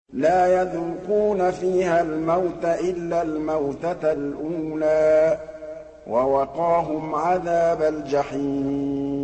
لَا يَذُوقُونَ فِيهَا الْمَوْتَ إِلَّا الْمَوْتَةَ الْأُولَىٰ ۖ وَوَقَاهُمْ عَذَابَ الْجَحِيمِ